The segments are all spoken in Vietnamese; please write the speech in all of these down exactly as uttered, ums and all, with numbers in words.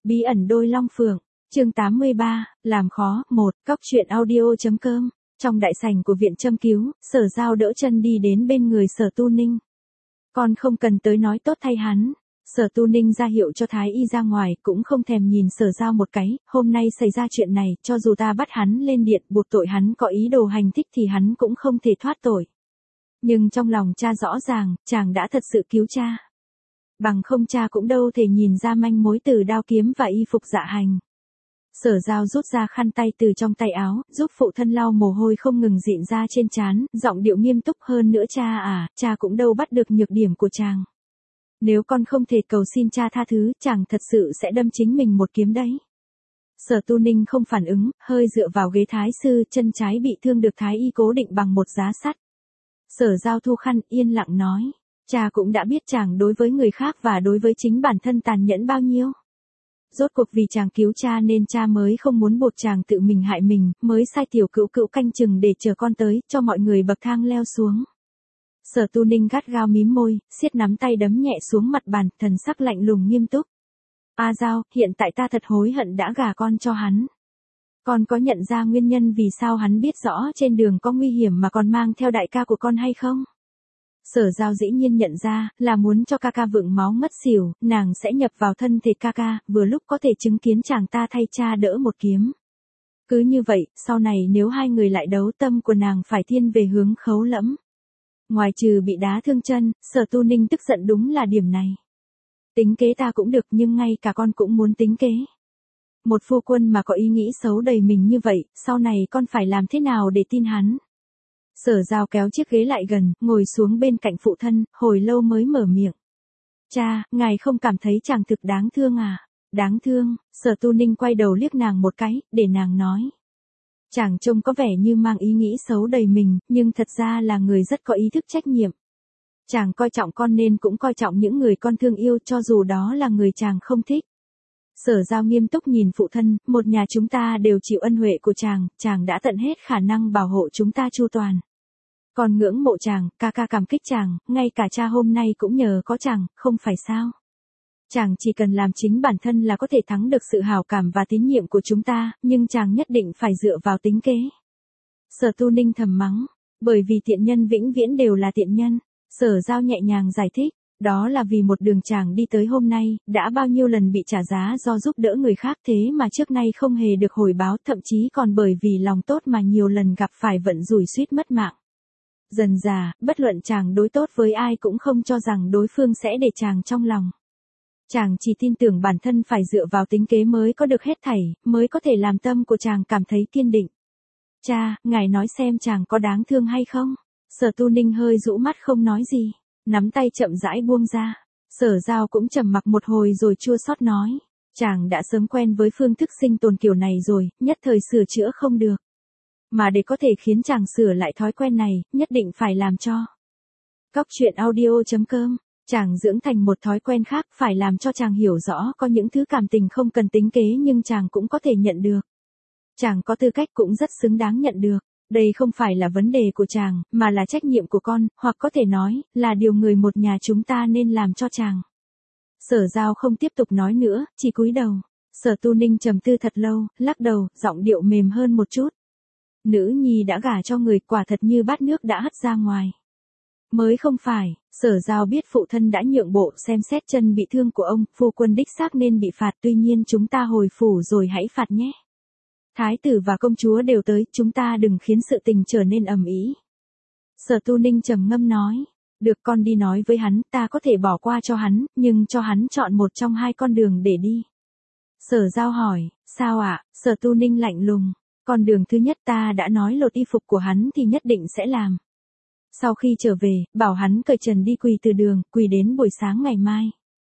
Bí ẩn đôi long phượng, chương tám mươi ba, làm khó, một, cóc truyện audio.com. Trong đại sảnh của viện châm cứu, Sở Giao đỡ chân đi đến bên người Sở Tu Ninh. Con không cần tới nói tốt thay hắn. Sở Tu Ninh ra hiệu cho Thái Y ra ngoài, cũng không thèm nhìn Sở Giao một cái, hôm nay xảy ra chuyện này, cho dù ta bắt hắn lên điện buộc tội hắn có ý đồ hành thích thì hắn cũng không thể thoát tội. Nhưng trong lòng cha rõ ràng, chàng đã thật sự cứu cha. Bằng không cha cũng đâu thể nhìn ra manh mối từ đao kiếm và y phục dạ hành. Sở Giao rút ra khăn tay từ trong tay áo, giúp phụ thân lau mồ hôi không ngừng dịn ra trên trán, giọng điệu nghiêm túc hơn nữa. Cha à, cha cũng đâu bắt được nhược điểm của chàng. Nếu con không thể cầu xin cha tha thứ, chàng thật sự sẽ đâm chính mình một kiếm đấy. Sở Tu Ninh không phản ứng, hơi dựa vào ghế thái sư, chân trái bị thương được thái y cố định bằng một giá sắt. Sở Giao thu khăn, yên lặng nói. Cha cũng đã biết chàng đối với người khác và đối với chính bản thân tàn nhẫn bao nhiêu. Rốt cuộc vì chàng cứu cha nên cha mới không muốn buộc chàng tự mình hại mình, mới sai tiểu cữu cữu canh chừng để chờ con tới, cho mọi người bậc thang leo xuống. Sở Tu Ninh gắt gao mím môi, siết nắm tay đấm nhẹ xuống mặt bàn, thần sắc lạnh lùng nghiêm túc. A Giao, hiện tại ta thật hối hận đã gả con cho hắn. Con có nhận ra nguyên nhân vì sao hắn biết rõ trên đường có nguy hiểm mà còn mang theo đại ca của con hay không? Sở Giao dĩ nhiên nhận ra, là muốn cho ca ca vượng máu ngất xỉu, nàng sẽ nhập vào thân thể ca ca, vừa lúc có thể chứng kiến chàng ta thay cha đỡ một kiếm. Cứ như vậy, sau này nếu hai người lại đấu, tâm của nàng phải thiên về hướng Khấu Lẫm. Ngoài trừ bị đá thương chân, Sở Tu Ninh tức giận đúng là điểm này. Tính kế ta cũng được nhưng ngay cả con cũng muốn tính kế. Một phu quân mà có ý nghĩ xấu đầy mình như vậy, sau này con phải làm thế nào để tin hắn? Sở Giao kéo chiếc ghế lại gần, ngồi xuống bên cạnh phụ thân, hồi lâu mới mở miệng. Cha, ngài không cảm thấy chàng thực đáng thương à? Đáng thương, Sở Tu Ninh quay đầu liếc nàng một cái, để nàng nói. Chàng trông có vẻ như mang ý nghĩ xấu đầy mình, nhưng thật ra là người rất có ý thức trách nhiệm. Chàng coi trọng con nên cũng coi trọng những người con thương yêu cho dù đó là người chàng không thích. Sở Giao nghiêm túc nhìn phụ thân, một nhà chúng ta đều chịu ân huệ của chàng, chàng đã tận hết khả năng bảo hộ chúng ta chu toàn. Còn ngưỡng mộ chàng, ca ca cảm kích chàng, ngay cả cha hôm nay cũng nhờ có chàng, không phải sao? Chàng chỉ cần làm chính bản thân là có thể thắng được sự hảo cảm và tín nhiệm của chúng ta, nhưng chàng nhất định phải dựa vào tính kế. Sở Tu Ninh thầm mắng, bởi vì tiện nhân vĩnh viễn đều là tiện nhân. Sở Giao nhẹ nhàng giải thích, đó là vì một đường chàng đi tới hôm nay, đã bao nhiêu lần bị trả giá do giúp đỡ người khác thế mà trước nay không hề được hồi báo, thậm chí còn bởi vì lòng tốt mà nhiều lần gặp phải vận rủi suýt mất mạng. Dần dà, bất luận chàng đối tốt với ai cũng không cho rằng đối phương sẽ để chàng trong lòng. Chàng chỉ tin tưởng bản thân phải dựa vào tính kế mới có được hết thảy, mới có thể làm tâm của chàng cảm thấy kiên định. Cha, ngài nói xem chàng có đáng thương hay không? Sở Tu Ninh hơi rũ mắt không nói gì, nắm tay chậm rãi buông ra. Sở Giao cũng trầm mặc một hồi rồi chua xót nói, chàng đã sớm quen với phương thức sinh tồn kiểu này rồi, nhất thời sửa chữa không được. Mà để có thể khiến chàng sửa lại thói quen này, nhất định phải làm cho. Cóc truyện audio.com, chàng dưỡng thành một thói quen khác, phải làm cho chàng hiểu rõ có những thứ cảm tình không cần tính kế nhưng chàng cũng có thể nhận được. Chàng có tư cách cũng rất xứng đáng nhận được. Đây không phải là vấn đề của chàng, mà là trách nhiệm của con, hoặc có thể nói, là điều người một nhà chúng ta nên làm cho chàng. Sở Giao không tiếp tục nói nữa, chỉ cúi đầu. Sở Tu Ninh trầm tư thật lâu, lắc đầu, giọng điệu mềm hơn một chút. Nữ nhi đã gả cho người, quả thật như bát nước đã hất ra ngoài. Mới không phải, Sở Giao biết phụ thân đã nhượng bộ, xem xét chân bị thương của ông, phu quân đích xác nên bị phạt, tuy nhiên chúng ta hồi phủ rồi hãy phạt nhé. Thái tử và công chúa đều tới, chúng ta đừng khiến sự tình trở nên ầm ĩ. Sở Tu Ninh trầm ngâm nói, được con đi nói với hắn, ta có thể bỏ qua cho hắn, nhưng cho hắn chọn một trong hai con đường để đi. Sở Giao hỏi, sao ạ? Sở Tu Ninh lạnh lùng, con đường thứ nhất ta đã nói lột y phục của hắn thì nhất định sẽ làm. Sau khi trở về, bảo hắn cởi trần đi quỳ từ đường, quỳ đến buổi sáng ngày mai.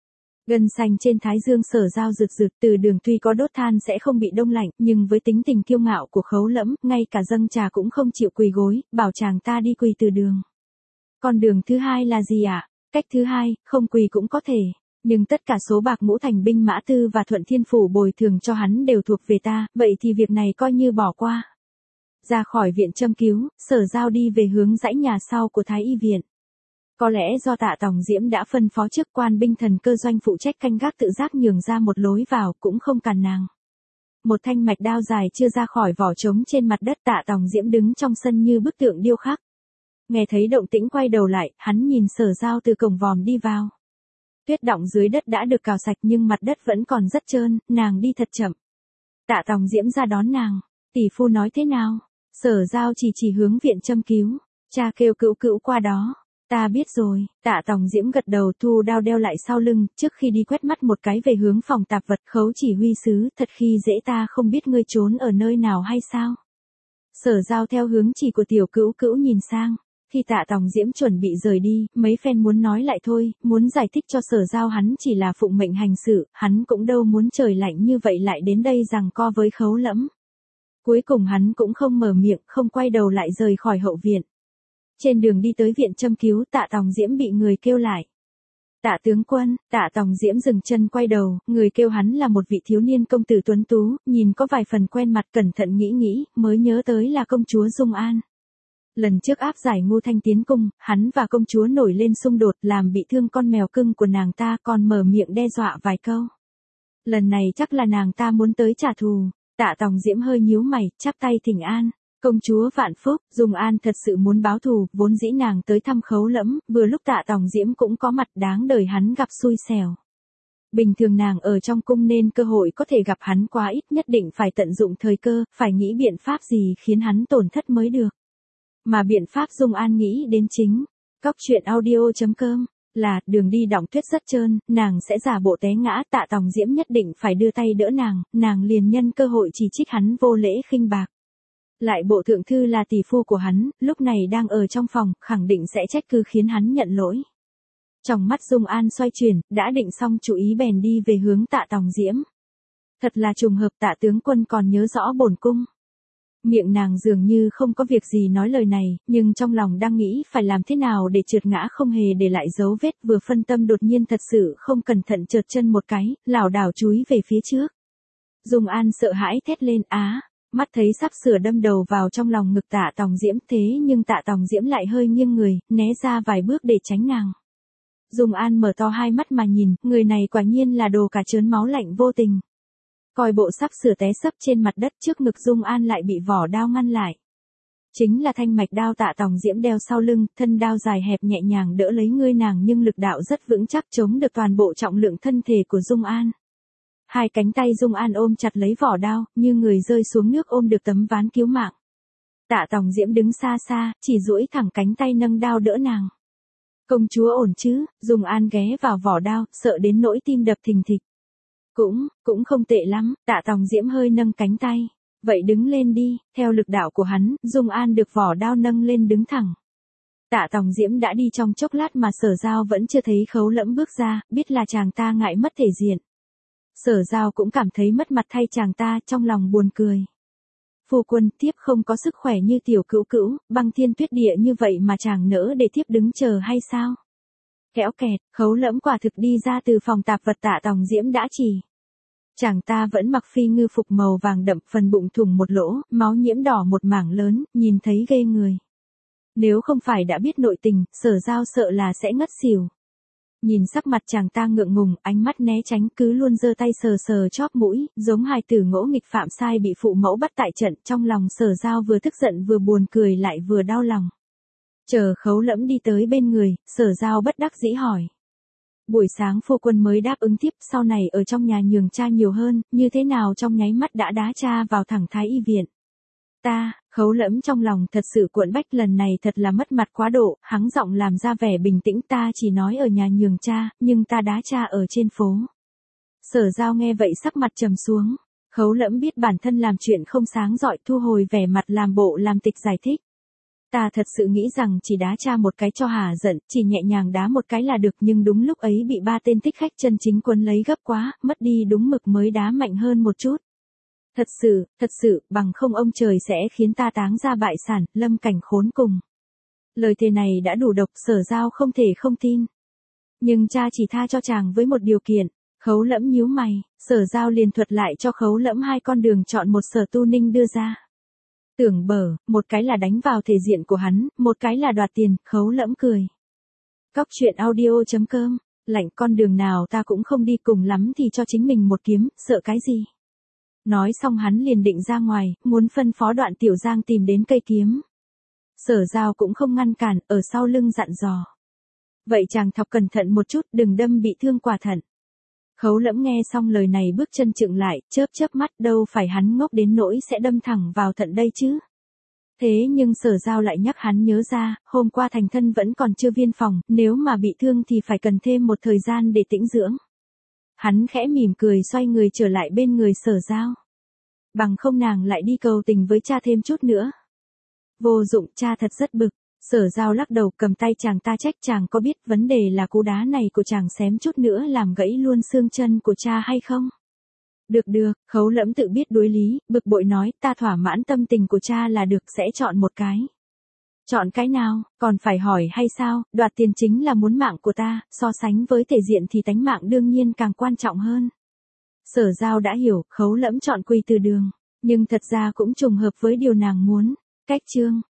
Gân xanh trên thái dương Sở Giao rực rực, từ đường tuy có đốt than sẽ không bị đông lạnh, nhưng với tính tình kiêu ngạo của Khấu Lẫm, ngay cả dâng trà cũng không chịu quỳ gối, bảo chàng ta đi quỳ từ đường. Con đường thứ hai là gì ạ? À? Cách thứ hai, không quỳ cũng có thể, nhưng tất cả số bạc Ngũ Thành binh mã tư và Thuận Thiên phủ bồi thường cho hắn đều thuộc về ta, vậy thì việc này coi như bỏ qua. Ra khỏi viện châm cứu, Sở Giao đi về hướng dãy nhà sau của Thái Y viện. Có lẽ do Tạ Tòng Diễm đã phân phó chức quan binh thần cơ doanh phụ trách canh gác tự giác nhường ra một lối vào cũng không cản nàng. Một thanh mạch đao dài chưa ra khỏi vỏ trống trên mặt đất, Tạ Tòng Diễm đứng trong sân như bức tượng điêu khắc. Nghe thấy động tĩnh quay đầu lại, hắn nhìn Sở Giao từ cổng vòm đi vào. Tuyết đọng dưới đất đã được cào sạch nhưng mặt đất vẫn còn rất trơn, nàng đi thật chậm. Tạ Tòng Diễm ra đón nàng, tỷ phu nói thế nào? Sở Giao chỉ chỉ hướng viện châm cứu, cha kêu Cữu Cữu qua đó. Ta biết rồi, Tạ Tòng Diễm gật đầu thu đao đeo lại sau lưng, trước khi đi quét mắt một cái về hướng phòng tạp vật. Khấu chỉ huy sứ, thật khi dễ, ta không biết ngươi trốn ở nơi nào hay sao? Sở Giao theo hướng chỉ của tiểu Cữu Cữu nhìn sang. Khi Tạ Tòng Diễm chuẩn bị rời đi, mấy phen muốn nói lại thôi, muốn giải thích cho Sở Giao hắn chỉ là phụng mệnh hành sự, hắn cũng đâu muốn trời lạnh như vậy lại đến đây giằng co với Khấu Lẫm. Cuối cùng hắn cũng không mở miệng, không quay đầu lại rời khỏi hậu viện. Trên đường đi tới viện châm cứu, Tạ Tòng Diễm bị người kêu lại. Tạ tướng quân. Tạ Tòng Diễm dừng chân quay đầu, người kêu hắn là một vị thiếu niên công tử tuấn tú, nhìn có vài phần quen mặt, cẩn thận nghĩ nghĩ, mới nhớ tới là công chúa Dung An. Lần trước áp giải Ngô Thanh tiến cung, hắn và công chúa nổi lên xung đột, làm bị thương con mèo cưng của nàng ta, còn mở miệng đe dọa vài câu. Lần này chắc là nàng ta muốn tới trả thù. Tạ Tòng Diễm hơi nhíu mày, chắp tay thỉnh an. Công chúa vạn phúc. Dung An thật sự muốn báo thù, vốn dĩ nàng tới thăm Khấu Lẫm, vừa lúc Tạ Tòng Diễm cũng có mặt, đáng đời hắn gặp xui xẻo. Bình thường nàng ở trong cung nên cơ hội có thể gặp hắn quá ít, nhất định phải tận dụng thời cơ, phải nghĩ biện pháp gì khiến hắn tổn thất mới được. Mà biện pháp Dung An nghĩ đến chính, cóc truyện audio chấm com, là đường đi đọng tuyết rất trơn, nàng sẽ giả bộ té ngã, Tạ Tòng Diễm nhất định phải đưa tay đỡ nàng, nàng liền nhân cơ hội chỉ trích hắn vô lễ khinh bạc. Lại bộ thượng thư là tỷ phu của hắn, lúc này đang ở trong phòng, khẳng định sẽ trách cứ khiến hắn nhận lỗi. Trong mắt Dung An xoay chuyển, đã định xong chủ ý bèn đi về hướng Tạ Tòng Diễm. Thật là trùng hợp, Tạ tướng quân còn nhớ rõ bổn cung. Miệng nàng dường như không có việc gì nói lời này, nhưng trong lòng đang nghĩ phải làm thế nào để trượt ngã không hề để lại dấu vết, vừa phân tâm đột nhiên thật sự không cẩn thận trượt chân một cái, lảo đảo chúi về phía trước. Dung An sợ hãi thét lên, á, mắt thấy sắp sửa đâm đầu vào trong lòng ngực Tạ Tòng Diễm, thế nhưng Tạ Tòng Diễm lại hơi nghiêng người, né ra vài bước để tránh nàng. Dung An mở to hai mắt mà nhìn, người này quả nhiên là đồ cả trớn máu lạnh vô tình. Coi bộ sắp sửa té sấp trên mặt đất, trước ngực Dung An lại bị vỏ đao ngăn lại. Chính là thanh mạch đao Tạ Tòng Diễm đeo sau lưng, thân đao dài hẹp nhẹ nhàng đỡ lấy ngươi nàng nhưng lực đạo rất vững chắc, chống được toàn bộ trọng lượng thân thể của Dung An. Hai cánh tay Dung An ôm chặt lấy vỏ đao, như người rơi xuống nước ôm được tấm ván cứu mạng. Tạ Tòng Diễm đứng xa xa, chỉ duỗi thẳng cánh tay nâng đao đỡ nàng. Công chúa ổn chứ? Dung An ghé vào vỏ đao, sợ đến nỗi tim đập thình thịch. Cũng, cũng không tệ lắm. Tạ Tòng Diễm hơi nâng cánh tay. Vậy đứng lên đi. Theo lực đạo của hắn, Dung An được vỏ đao nâng lên đứng thẳng. Tạ Tòng Diễm đã đi trong chốc lát mà Sở Giao vẫn chưa thấy Khấu Lẫm bước ra, biết là chàng ta ngại mất thể diện. Sở Giao cũng cảm thấy mất mặt thay chàng ta, trong lòng buồn cười. Phu quân, tiếp không có sức khỏe như tiểu Cữu Cữu, băng thiên tuyết địa như vậy mà chàng nỡ để tiếp đứng chờ hay sao? Kéo kẹt, Khấu Lẫm quả thực đi ra từ phòng tạp vật Tạ Tòng Diễm đã chỉ. Chàng ta vẫn mặc phi ngư phục màu vàng đậm, phần bụng thủng một lỗ, máu nhiễm đỏ một mảng lớn, nhìn thấy ghê người. Nếu không phải đã biết nội tình, Sở Giao sợ là sẽ ngất xỉu. Nhìn sắc mặt chàng ta ngượng ngùng, ánh mắt né tránh, cứ luôn giơ tay sờ sờ chóp mũi, giống hài tử ngỗ nghịch phạm sai bị phụ mẫu bắt tại trận, trong lòng Sở Giao vừa tức giận vừa buồn cười lại vừa đau lòng. Chờ Khấu Lẫm đi tới bên người, Sở Giao bất đắc dĩ hỏi. Buổi sáng phu quân mới đáp ứng tiếp, sau này ở trong nhà nhường cha nhiều hơn, như thế nào trong nháy mắt đã đá cha vào thẳng Thái Y viện. Ta, Khấu Lẫm trong lòng thật sự cuộn bách, lần này thật là mất mặt quá độ, hắng giọng làm ra vẻ bình tĩnh, ta chỉ nói ở nhà nhường cha, nhưng ta đá cha ở trên phố. Sở Giao nghe vậy sắc mặt trầm xuống, Khấu Lẫm biết bản thân làm chuyện không sáng rọi, thu hồi vẻ mặt làm bộ làm tịch giải thích. Ta thật sự nghĩ rằng chỉ đá cha một cái cho hả giận, chỉ nhẹ nhàng đá một cái là được, nhưng đúng lúc ấy bị ba tên thích khách chân chính quấn lấy gấp quá, mất đi đúng mực mới đá mạnh hơn một chút. Thật sự, thật sự, bằng không ông trời sẽ khiến ta táng ra bại sản, lâm cảnh khốn cùng. Lời thề này đã đủ độc, Sở Giao không thể không tin. Nhưng cha chỉ tha cho chàng với một điều kiện. Khấu Lẫm nhíu mày, Sở Giao liền thuật lại cho Khấu Lẫm hai con đường chọn một Sở Tu Ninh đưa ra. Tưởng bở, một cái là đánh vào thể diện của hắn, một cái là đoạt tiền, Khấu Lẫm cười. Cóc truyện audio chấm com, lạnh con đường nào ta cũng không đi, cùng lắm thì cho chính mình một kiếm, sợ cái gì. Nói xong hắn liền định ra ngoài, muốn phân phó Đoạn Tiểu Giang tìm đến cây kiếm. Sở Giao cũng không ngăn cản, ở sau lưng dặn dò. Vậy chàng thọc cẩn thận một chút, đừng đâm bị thương quả thận. Khấu Lẫm nghe xong lời này bước chân chững lại, chớp chớp mắt, đâu phải hắn ngốc đến nỗi sẽ đâm thẳng vào thận đây chứ. Thế nhưng Sở Giao lại nhắc hắn nhớ ra, hôm qua thành thân vẫn còn chưa viên phòng, nếu mà bị thương thì phải cần thêm một thời gian để tĩnh dưỡng. Hắn khẽ mỉm cười xoay người trở lại bên người Sở Giao. Bằng không nàng lại đi cầu tình với cha thêm chút nữa. Vô dụng, cha thật rất bực. Sở Giao lắc đầu, cầm tay chàng, ta trách chàng có biết vấn đề là cú đá này của chàng xém chút nữa làm gãy luôn xương chân của cha hay không? Được được, Khấu Lẫm tự biết đối lý, bực bội nói, ta thỏa mãn tâm tình của cha là được, sẽ chọn một cái. Chọn cái nào, còn phải hỏi hay sao, đoạt tiền chính là muốn mạng của ta, so sánh với thể diện thì tánh mạng đương nhiên càng quan trọng hơn. Sở Giao đã hiểu, Khấu Lẫm chọn Quỳ Từ Đường, nhưng thật ra cũng trùng hợp với điều nàng muốn. Cách chương